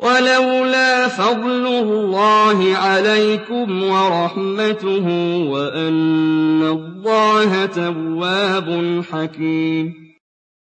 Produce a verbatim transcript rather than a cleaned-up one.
وَلَوْلَا فَضْلُ اللَّهِ عَلَيْكُمْ وَرَحْمَتُهُ وَأَنَّ اللَّهَ تَوَّابٌ حَكِيمٌ